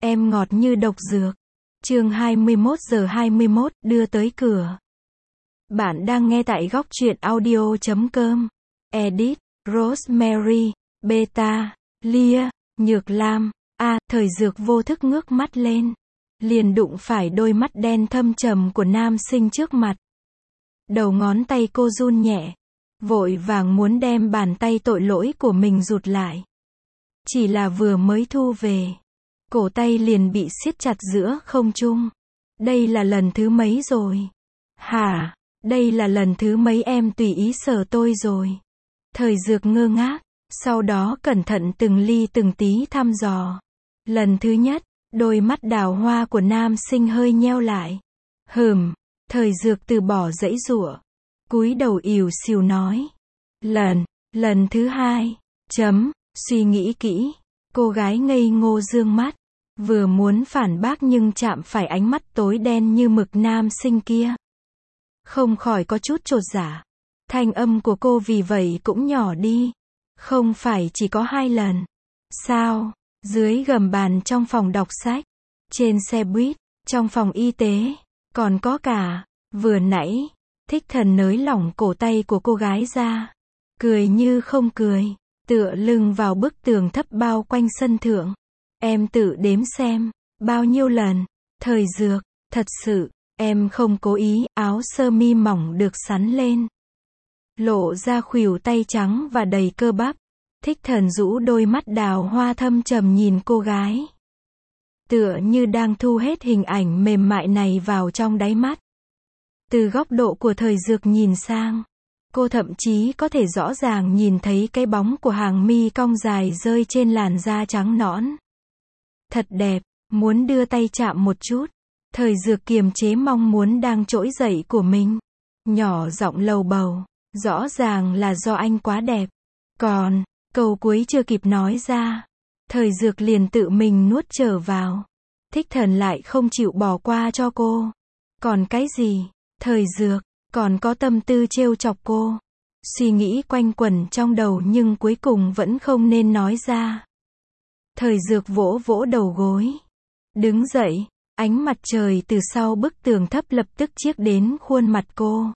Em ngọt như độc dược. Chương 21:21 đưa tới cửa. Bạn đang nghe tại góc truyện audio.com. Edit, Rosemary, Beta, Lia, Nhược Lam. Thời Dược vô thức ngước mắt lên. Liền đụng phải đôi mắt đen thâm trầm của nam sinh trước mặt. Đầu ngón tay cô run nhẹ. Vội vàng muốn đem bàn tay tội lỗi của mình rụt lại. Chỉ là vừa mới thu về. Cổ tay liền bị siết chặt giữa không trung. Đây là lần thứ mấy rồi? Hả? Đây là lần thứ mấy em tùy ý sờ tôi rồi? Thời Dược ngơ ngác. Sau đó cẩn thận từng ly từng tí thăm dò. Lần thứ nhất, đôi mắt đào hoa của nam sinh hơi nheo lại. Thời Dược từ bỏ giãy giụa. Cúi đầu ỉu xìu nói. Lần thứ hai. Suy nghĩ kỹ. Cô gái ngây ngô dương mắt. Vừa muốn phản bác nhưng chạm phải ánh mắt tối đen như mực nam sinh kia. Không khỏi có chút chột dạ. Thanh âm của cô vì vậy cũng nhỏ đi. Không phải chỉ có 2 lần. Sao? Dưới gầm bàn trong phòng đọc sách. Trên xe buýt. Trong phòng y tế. Còn có cả. Vừa nãy. Thích Thần nới lỏng cổ tay của cô gái ra. Cười như không cười. Tựa lưng vào bức tường thấp bao quanh sân thượng. Em tự đếm xem. Bao nhiêu lần. Thời Dược. Thật sự. Em không cố ý. Áo sơ mi mỏng được xắn lên. Lộ ra khuỷu tay trắng và đầy cơ bắp. Thích Thần rũ đôi mắt đào hoa thâm trầm nhìn cô gái. Tựa như đang thu hết hình ảnh mềm mại này vào trong đáy mắt. Từ góc độ của Thời Dược nhìn sang. Cô thậm chí có thể rõ ràng nhìn thấy cái bóng của hàng mi cong dài rơi trên làn da trắng nõn. Thật đẹp, muốn đưa tay chạm một chút. Thời Dược kiềm chế mong muốn đang trỗi dậy của mình. Nhỏ giọng lầu bầu, rõ ràng là do anh quá đẹp. Còn, câu cuối chưa kịp nói ra. Thời Dược liền tự mình nuốt trở vào. Thích Thần lại không chịu bỏ qua cho cô. Còn cái gì? Thời Dược, còn có tâm tư trêu chọc cô. Suy nghĩ quanh quẩn trong đầu nhưng cuối cùng vẫn không nên nói ra. Thời Dược vỗ vỗ đầu gối. Đứng dậy, ánh mặt trời từ sau bức tường thấp lập tức chiếc đến khuôn mặt cô.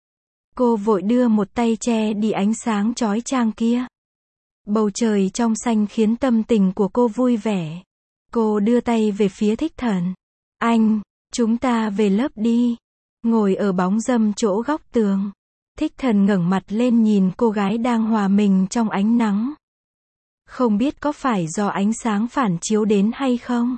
Cô vội đưa một tay che đi ánh sáng chói chang kia. Bầu trời trong xanh khiến tâm tình của cô vui vẻ. Cô đưa tay về phía Thích Thần. Anh, chúng ta về lớp đi. Ngồi ở bóng râm chỗ góc tường. Thích Thần ngẩng mặt lên nhìn cô gái đang hòa mình trong ánh nắng. Không biết có phải do ánh sáng phản chiếu đến hay không?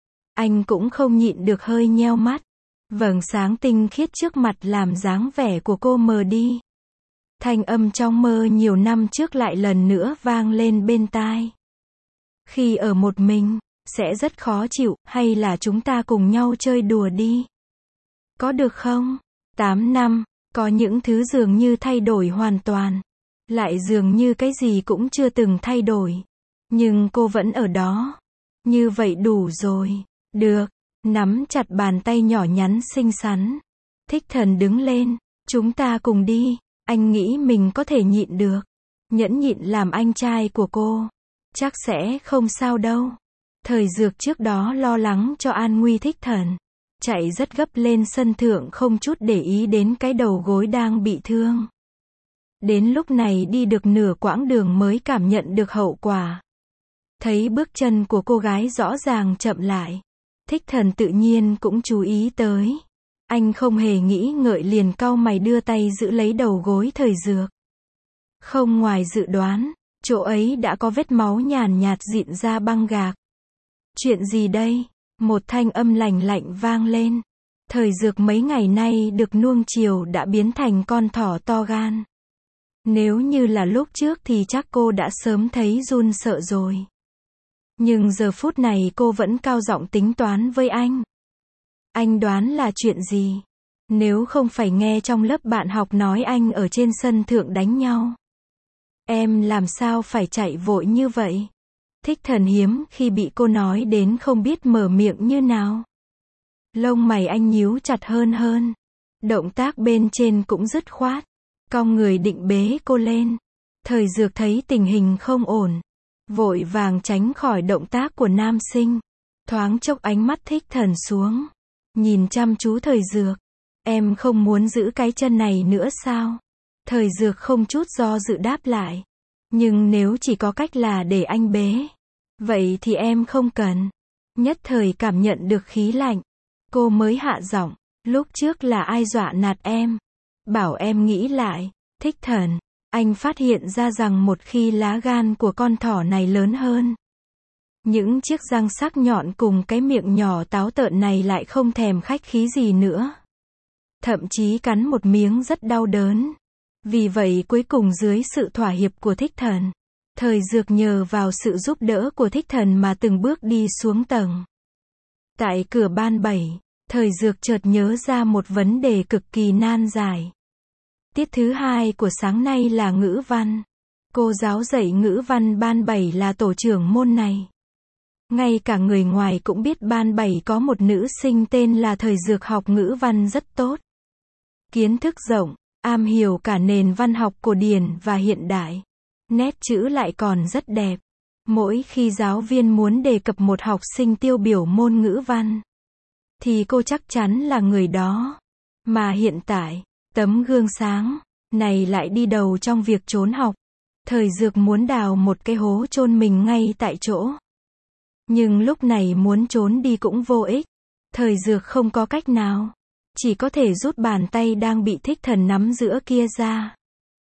Anh cũng không nhịn được hơi nheo mắt. Vầng sáng tinh khiết trước mặt làm dáng vẻ của cô mờ đi. Thanh âm trong mơ nhiều năm trước lại lần nữa vang lên bên tai. Khi ở một mình, sẽ rất khó chịu, hay là chúng ta cùng nhau chơi đùa đi? Có được không? 8 năm, có những thứ dường như thay đổi hoàn toàn. Lại dường như cái gì cũng chưa từng thay đổi. Nhưng cô vẫn ở đó. Như vậy đủ rồi. Được. Nắm chặt bàn tay nhỏ nhắn xinh xắn. Thích Thần đứng lên. Chúng ta cùng đi. Anh nghĩ mình có thể nhịn được. Nhẫn nhịn làm anh trai của cô. Chắc sẽ không sao đâu. Thời Dược trước đó lo lắng cho an nguy Thích Thần. Chạy rất gấp lên sân thượng không chút để ý đến cái đầu gối đang bị thương. Đến lúc này đi được nửa quãng đường mới cảm nhận được hậu quả. Thấy bước chân của cô gái rõ ràng chậm lại. Thích Thần tự nhiên cũng chú ý tới. Anh không hề nghĩ ngợi liền cau mày đưa tay giữ lấy đầu gối Thời Dược. Không ngoài dự đoán, chỗ ấy đã có vết máu nhàn nhạt dịn ra băng gạc. Chuyện gì đây? Một thanh âm lành lạnh vang lên. Thời Dược mấy ngày nay được nuông chiều đã biến thành con thỏ to gan. Nếu như là lúc trước thì chắc cô đã sớm thấy run sợ rồi. Nhưng giờ phút này cô vẫn cao giọng tính toán với anh. Anh đoán là chuyện gì? Nếu không phải nghe trong lớp bạn học nói anh ở trên sân thượng đánh nhau. Em làm sao phải chạy vội như vậy? Thích Thần hiếm khi bị cô nói đến không biết mở miệng như nào. Lông mày anh nhíu chặt hơn. Động tác bên trên cũng dứt khoát. Cong người định bế cô lên. Thời Dược thấy tình hình không ổn. Vội vàng tránh khỏi động tác của nam sinh. Thoáng chốc ánh mắt Thích Thần xuống, nhìn chăm chú Thời Dược. Em không muốn giữ cái chân này nữa sao? Thời Dược không chút do dự đáp lại. Nhưng nếu chỉ có cách là để anh bế, vậy thì em không cần. Nhất thời cảm nhận được khí lạnh. Cô mới hạ giọng, lúc trước là ai dọa nạt em? Bảo em nghĩ lại. Thích Thần, anh phát hiện ra rằng một khi lá gan của con thỏ này lớn hơn, những chiếc răng sắc nhọn cùng cái miệng nhỏ táo tợn này lại không thèm khách khí gì nữa. Thậm chí cắn một miếng rất đau đớn. Vì vậy cuối cùng dưới sự thỏa hiệp của Thích Thần, Thời Dược nhờ vào sự giúp đỡ của Thích Thần mà từng bước đi xuống tầng. Tại cửa ban 7, Thời Dược chợt nhớ ra một vấn đề cực kỳ nan giải. Tiết thứ 2 của sáng nay là ngữ văn. Cô giáo dạy ngữ văn ban 7 là tổ trưởng môn này. Ngay cả người ngoài cũng biết ban 7 có một nữ sinh tên là Thời Dược học ngữ văn rất tốt. Kiến thức rộng, am hiểu cả nền văn học cổ điển và hiện đại. Nét chữ lại còn rất đẹp. Mỗi khi giáo viên muốn đề cập một học sinh tiêu biểu môn ngữ văn, thì cô chắc chắn là người đó. Mà hiện tại, tấm gương sáng này lại đi đầu trong việc trốn học. Thời Dược muốn đào một cái hố chôn mình ngay tại chỗ. Nhưng lúc này muốn trốn đi cũng vô ích. Thời Dược không có cách nào. Chỉ có thể rút bàn tay đang bị Thích Thần nắm giữa kia ra.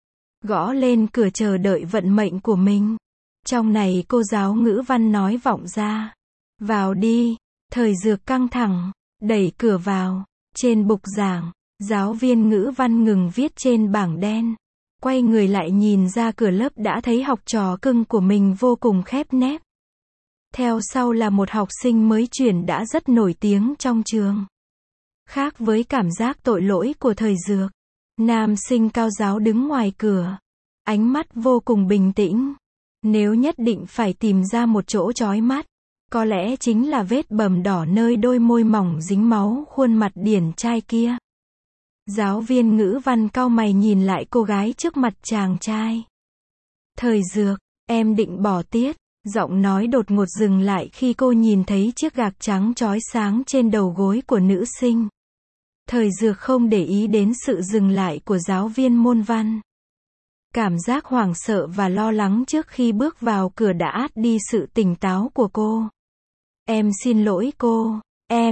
Gõ lên cửa chờ đợi vận mệnh của mình. Trong này cô giáo ngữ văn nói vọng ra. Vào đi. Thời Dược căng thẳng, đẩy cửa vào. Trên bục giảng, giáo viên ngữ văn ngừng viết trên bảng đen. Quay người lại nhìn ra cửa lớp đã thấy học trò cưng của mình vô cùng khép nép. Theo sau là một học sinh mới chuyển đã rất nổi tiếng trong trường. Khác với cảm giác tội lỗi của Thời Dược, nam sinh cao giáo đứng ngoài cửa. Ánh mắt vô cùng bình tĩnh. Nếu nhất định phải tìm ra một chỗ chói mắt, có lẽ chính là vết bầm đỏ nơi đôi môi mỏng dính máu khuôn mặt điển trai kia. Giáo viên ngữ văn cau mày nhìn lại cô gái trước mặt chàng trai. Thời Dược, em định bỏ tiết. Giọng nói đột ngột dừng lại khi cô nhìn thấy chiếc gạc trắng chói sáng trên đầu gối của nữ sinh. Thời Dược không để ý đến sự dừng lại của giáo viên môn văn. Cảm giác hoảng sợ và lo lắng trước khi bước vào cửa đã át đi sự tỉnh táo của cô. Em xin lỗi cô.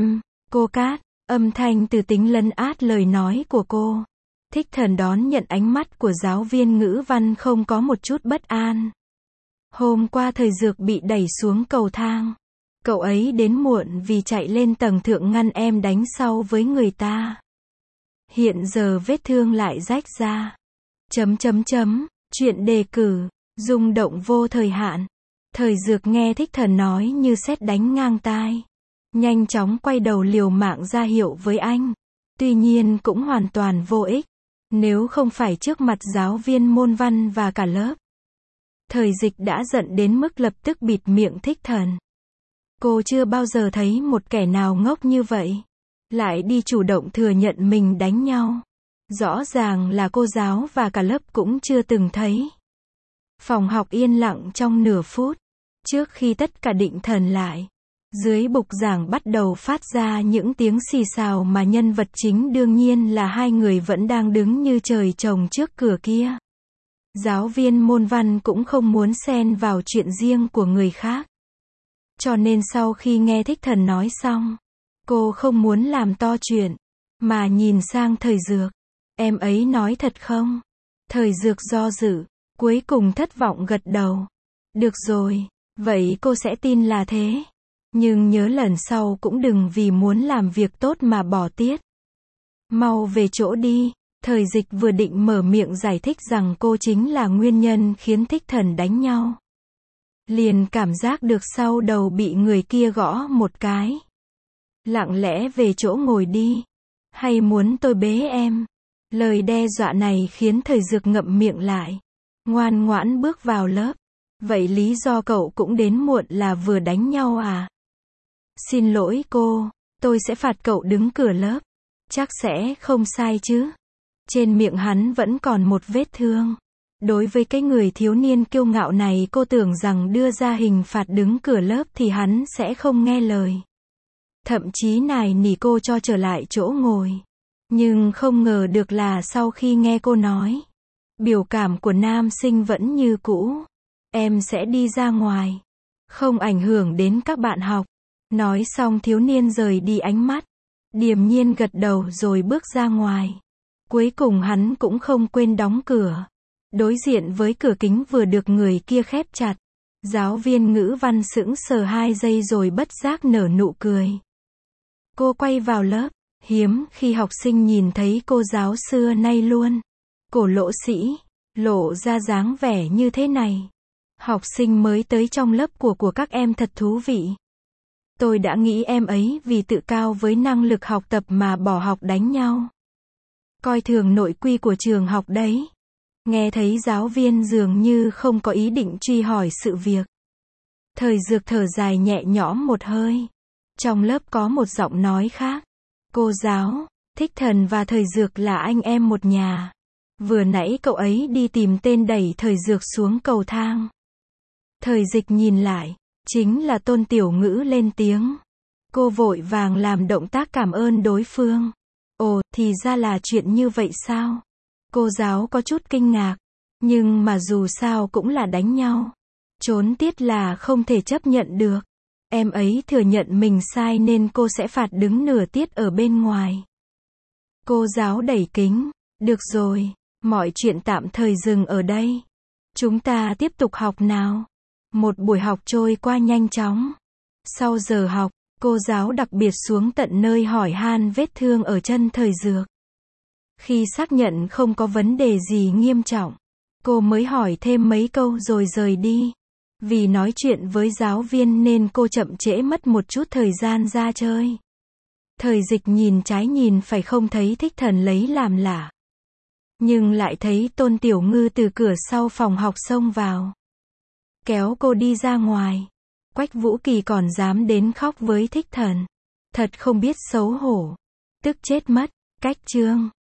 Cô Cát. Âm thanh từ tính lấn át lời nói của cô. Thích Thần đón nhận ánh mắt của giáo viên ngữ văn không có một chút bất an. Hôm qua Thời Dược bị đẩy xuống cầu thang. Cậu ấy đến muộn vì chạy lên tầng thượng ngăn em đánh sau với người ta. Hiện giờ vết thương lại rách ra. Chuyện đề cử, rung động vô thời hạn. Thời Dược nghe Thích Thần nói như sét đánh ngang tai. Nhanh chóng quay đầu liều mạng ra hiệu với anh. Tuy nhiên cũng hoàn toàn vô ích. Nếu không phải trước mặt giáo viên môn văn và cả lớp. Thời Dịch đã giận đến mức lập tức bịt miệng Thích Thần. Cô chưa bao giờ thấy một kẻ nào ngốc như vậy. Lại đi chủ động thừa nhận mình đánh nhau. Rõ ràng là cô giáo và cả lớp cũng chưa từng thấy. Phòng học yên lặng trong nửa phút. Trước khi tất cả định thần lại. Dưới bục giảng bắt đầu phát ra những tiếng xì xào mà nhân vật chính đương nhiên là hai người vẫn đang đứng như trời trồng trước cửa kia. Giáo viên môn văn cũng không muốn xen vào chuyện riêng của người khác. Cho nên sau khi nghe Thích Thần nói xong, cô không muốn làm to chuyện, mà nhìn sang Thời Dược. Em ấy nói thật không? Thời Dược do dự, cuối cùng thất vọng gật đầu. Được rồi, vậy cô sẽ tin là thế. Nhưng nhớ lần sau cũng đừng vì muốn làm việc tốt mà bỏ tiết. Mau về chỗ đi. Thời Dịch vừa định mở miệng giải thích rằng cô chính là nguyên nhân khiến Thích Thần đánh nhau. Liền cảm giác được sau đầu bị người kia gõ một cái. Lặng lẽ về chỗ ngồi đi. Hay muốn tôi bế em? Lời đe dọa này khiến Thời Dược ngậm miệng lại. Ngoan ngoãn bước vào lớp. Vậy lý do cậu cũng đến muộn là vừa đánh nhau à? Xin lỗi cô, tôi sẽ phạt cậu đứng cửa lớp. Chắc sẽ không sai chứ? Trên miệng hắn vẫn còn một vết thương. Đối với cái người thiếu niên kiêu ngạo này, cô tưởng rằng đưa ra hình phạt đứng cửa lớp thì hắn sẽ không nghe lời. Thậm chí nài nỉ cô cho trở lại chỗ ngồi. Nhưng không ngờ được là sau khi nghe cô nói, biểu cảm của nam sinh vẫn như cũ. Em sẽ đi ra ngoài. Không ảnh hưởng đến các bạn học. Nói xong thiếu niên rời đi ánh mắt. Điềm nhiên gật đầu rồi bước ra ngoài. Cuối cùng hắn cũng không quên đóng cửa. Đối diện với cửa kính vừa được người kia khép chặt. Giáo viên ngữ văn sững sờ 2 giây rồi bất giác nở nụ cười. Cô quay vào lớp. Hiếm khi học sinh nhìn thấy cô giáo xưa nay luôn cổ lỗ sĩ, lộ ra dáng vẻ như thế này. Học sinh mới tới trong lớp của các em thật thú vị. Tôi đã nghĩ em ấy vì tự cao với năng lực học tập mà bỏ học đánh nhau. Coi thường nội quy của trường học đấy. Nghe thấy giáo viên dường như không có ý định truy hỏi sự việc. Thời Dược thở dài nhẹ nhõm một hơi. Trong lớp có một giọng nói khác. Cô giáo, Thích Thần và Thời Dược là anh em một nhà. Vừa nãy cậu ấy đi tìm tên đẩy Thời Dược xuống cầu thang. Thời Dịch nhìn lại, chính là Tôn Tiểu Ngữ lên tiếng. Cô vội vàng làm động tác cảm ơn đối phương. Ồ, thì ra là chuyện như vậy sao? Cô giáo có chút kinh ngạc. Nhưng mà dù sao cũng là đánh nhau. Trốn tiết là không thể chấp nhận được. Em ấy thừa nhận mình sai nên cô sẽ phạt đứng nửa tiết ở bên ngoài. Cô giáo đẩy kính. Được rồi, mọi chuyện tạm thời dừng ở đây. Chúng ta tiếp tục học nào. Một buổi học trôi qua nhanh chóng. Sau giờ học, cô giáo đặc biệt xuống tận nơi hỏi han vết thương ở chân Thời Dược. Khi xác nhận không có vấn đề gì nghiêm trọng, cô mới hỏi thêm mấy câu rồi rời đi. Vì nói chuyện với giáo viên nên cô chậm trễ mất một chút thời gian ra chơi. Thời Dịch nhìn trái nhìn phải không thấy Thích Thần lấy làm lạ. Nhưng lại thấy Tôn Tiểu Ngư từ cửa sau phòng học xông vào. Kéo cô đi ra ngoài. Quách Vũ Kỳ còn dám đến khóc với Thích Thần. Thật không biết xấu hổ. Tức chết mất. Cách chương